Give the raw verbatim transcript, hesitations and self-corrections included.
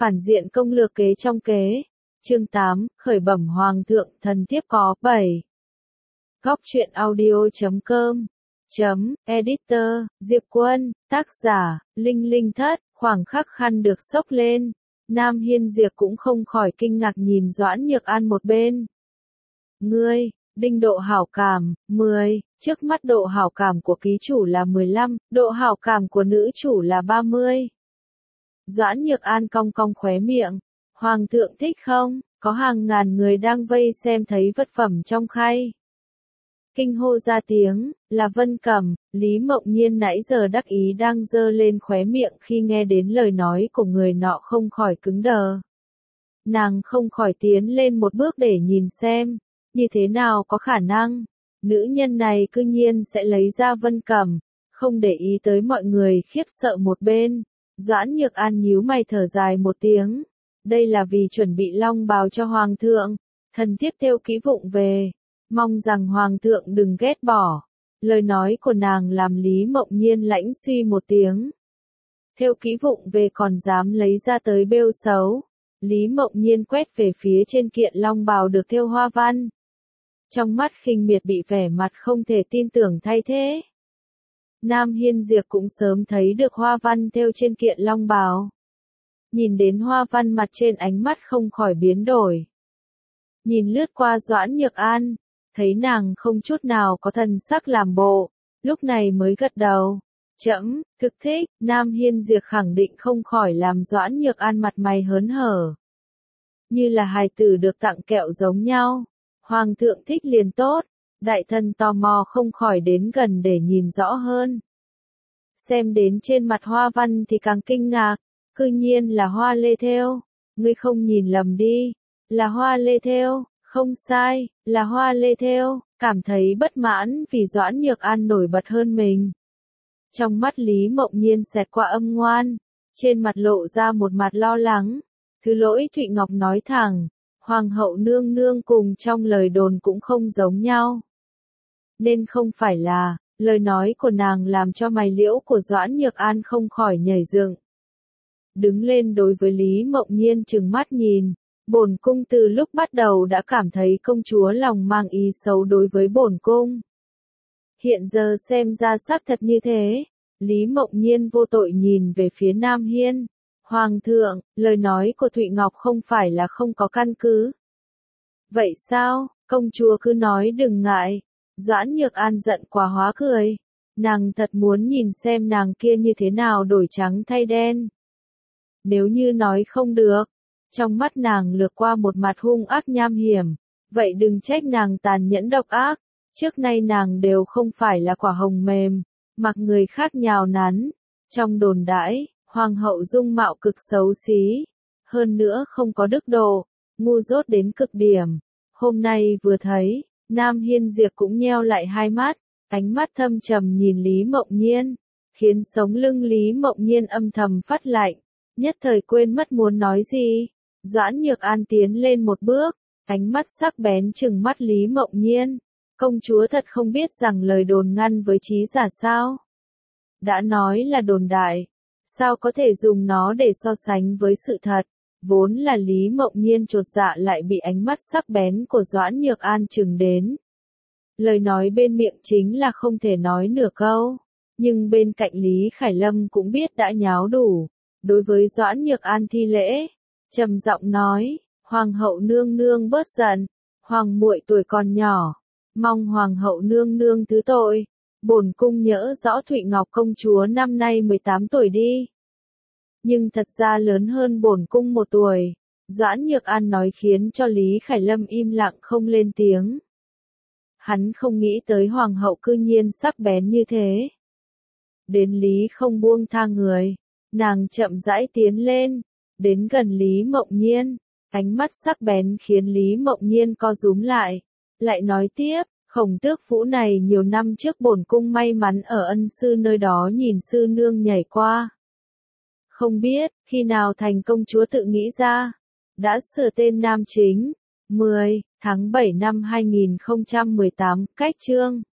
Phản diện công lược kế trong kế. Chương tám, khởi bẩm hoàng thượng, thần thiếp có bảy. Góc truyện audio chấm com chấm editor, Diệp Quân, tác giả, Linh Linh Thất. Khoảng khắc khăn được xốc lên, Nam Hiên Diệp cũng không khỏi kinh ngạc nhìn Doãn Nhược An một bên. Ngươi, đinh độ hảo cảm, mười, trước mắt độ hảo cảm của ký chủ là mười lăm, độ hảo cảm của nữ chủ là ba mươi. Doãn Nhược An cong cong khóe miệng, hoàng thượng thích không, có hàng ngàn người đang vây xem thấy vật phẩm trong khay. Kinh hô ra tiếng, là Vân Cẩm. Lý Mộng Nhiên nãy giờ đắc ý đang giơ lên khóe miệng khi nghe đến lời nói của người nọ không khỏi cứng đờ. Nàng không khỏi tiến lên một bước để nhìn xem, như thế nào có khả năng, nữ nhân này cư nhiên sẽ lấy ra Vân Cẩm, không để ý tới mọi người khiếp sợ một bên. Doãn Nhược An nhíu mày thở dài một tiếng, đây là vì chuẩn bị long bào cho hoàng thượng, thần thiếp theo kỹ vụng về, mong rằng hoàng thượng đừng ghét bỏ. Lời nói của nàng làm Lý Mộng Nhiên lãnh suy một tiếng. Theo kỹ vụng về còn dám lấy ra tới bêu xấu. Lý Mộng Nhiên quét về phía trên kiện long bào được thêu hoa văn. Trong mắt khinh miệt bị vẻ mặt không thể tin tưởng thay thế. Nam Hiên Diệp cũng sớm thấy được hoa văn thêu trên kiện long bào. Nhìn đến hoa văn mặt trên ánh mắt không khỏi biến đổi. Nhìn lướt qua Doãn Nhược An, thấy nàng không chút nào có thần sắc làm bộ, lúc này mới gật đầu. Chấm, thực thích, Nam Hiên Diệp khẳng định không khỏi làm Doãn Nhược An mặt mày hớn hở. Như là hài tử được tặng kẹo giống nhau. Hoàng thượng thích liền tốt, đại thần tò mò không khỏi đến gần để nhìn rõ hơn. Xem đến trên mặt hoa văn thì càng kinh ngạc, cư nhiên là hoa lê thêu, ngươi không nhìn lầm đi, là hoa lê thêu, không sai, là hoa lê thêu, cảm thấy bất mãn vì Doãn Nhược An nổi bật hơn mình. Trong mắt Lý Mộng Nhiên xẹt qua âm ngoan, trên mặt lộ ra một mặt lo lắng, thứ lỗi Thụy Ngọc nói thẳng. Hoàng hậu nương nương cùng trong lời đồn cũng không giống nhau. Nên không phải là, lời nói của nàng làm cho mày liễu của Doãn Nhược An không khỏi nhảy dựng. Đứng lên đối với Lý Mộng Nhiên trừng mắt nhìn, bổn cung từ lúc bắt đầu đã cảm thấy công chúa lòng mang ý xấu đối với bổn cung. Hiện giờ xem ra xác thật như thế, Lý Mộng Nhiên vô tội nhìn về phía Nam Hiên. Hoàng thượng, lời nói của Thụy Ngọc không phải là không có căn cứ. Vậy sao, công chúa cứ nói đừng ngại. Doãn Nhược An giận quá hóa cười. Nàng thật muốn nhìn xem nàng kia như thế nào đổi trắng thay đen. Nếu như nói không được, trong mắt nàng lược qua một mặt hung ác nham hiểm, vậy đừng trách nàng tàn nhẫn độc ác. Trước nay nàng đều không phải là quả hồng mềm, mặc người khác nhào nắn. Trong đồn đãi, hoàng hậu dung mạo cực xấu xí, hơn nữa không có đức độ, ngu dốt đến cực điểm. Hôm nay vừa thấy, Nam Hiên Diệp cũng nheo lại hai mắt, ánh mắt thâm trầm nhìn Lý Mộng Nhiên, khiến sống lưng Lý Mộng Nhiên âm thầm phát lạnh, nhất thời quên mất muốn nói gì. Doãn Nhược An tiến lên một bước, ánh mắt sắc bén trừng mắt Lý Mộng Nhiên, công chúa thật không biết rằng lời đồn ngăn với trí giả sao? Đã nói là đồn đại. Sao có thể dùng nó để so sánh với sự thật? Vốn là Lý Mộng Nhiên chột dạ lại bị ánh mắt sắc bén của Doãn Nhược An chừng đến. Lời nói bên miệng chính là không thể nói nửa câu, nhưng bên cạnh Lý Khải Lâm cũng biết đã nháo đủ. Đối với Doãn Nhược An thi lễ, trầm giọng nói, Hoàng hậu nương nương bớt giận, hoàng muội tuổi còn nhỏ, mong Hoàng hậu nương nương thứ tội. Bổn cung nhớ rõ Thụy Ngọc công chúa năm nay mười tám tuổi đi. Nhưng thật ra lớn hơn bổn cung một tuổi. Doãn Nhược An nói khiến cho Lý Khải Lâm im lặng không lên tiếng. Hắn không nghĩ tới hoàng hậu cư nhiên sắc bén như thế. Đến Lý không buông tha người, nàng chậm rãi tiến lên, đến gần Lý Mộng Nhiên, ánh mắt sắc bén khiến Lý Mộng Nhiên co rúm lại, lại nói tiếp. Khổng tước phủ này nhiều năm trước bổn cung may mắn ở ân sư nơi đó nhìn sư nương nhảy qua. Không biết, khi nào thành công chúa tự nghĩ ra, đã sửa tên nam chính, mười tháng bảy năm hai nghìn không trăm mười tám, cách chương.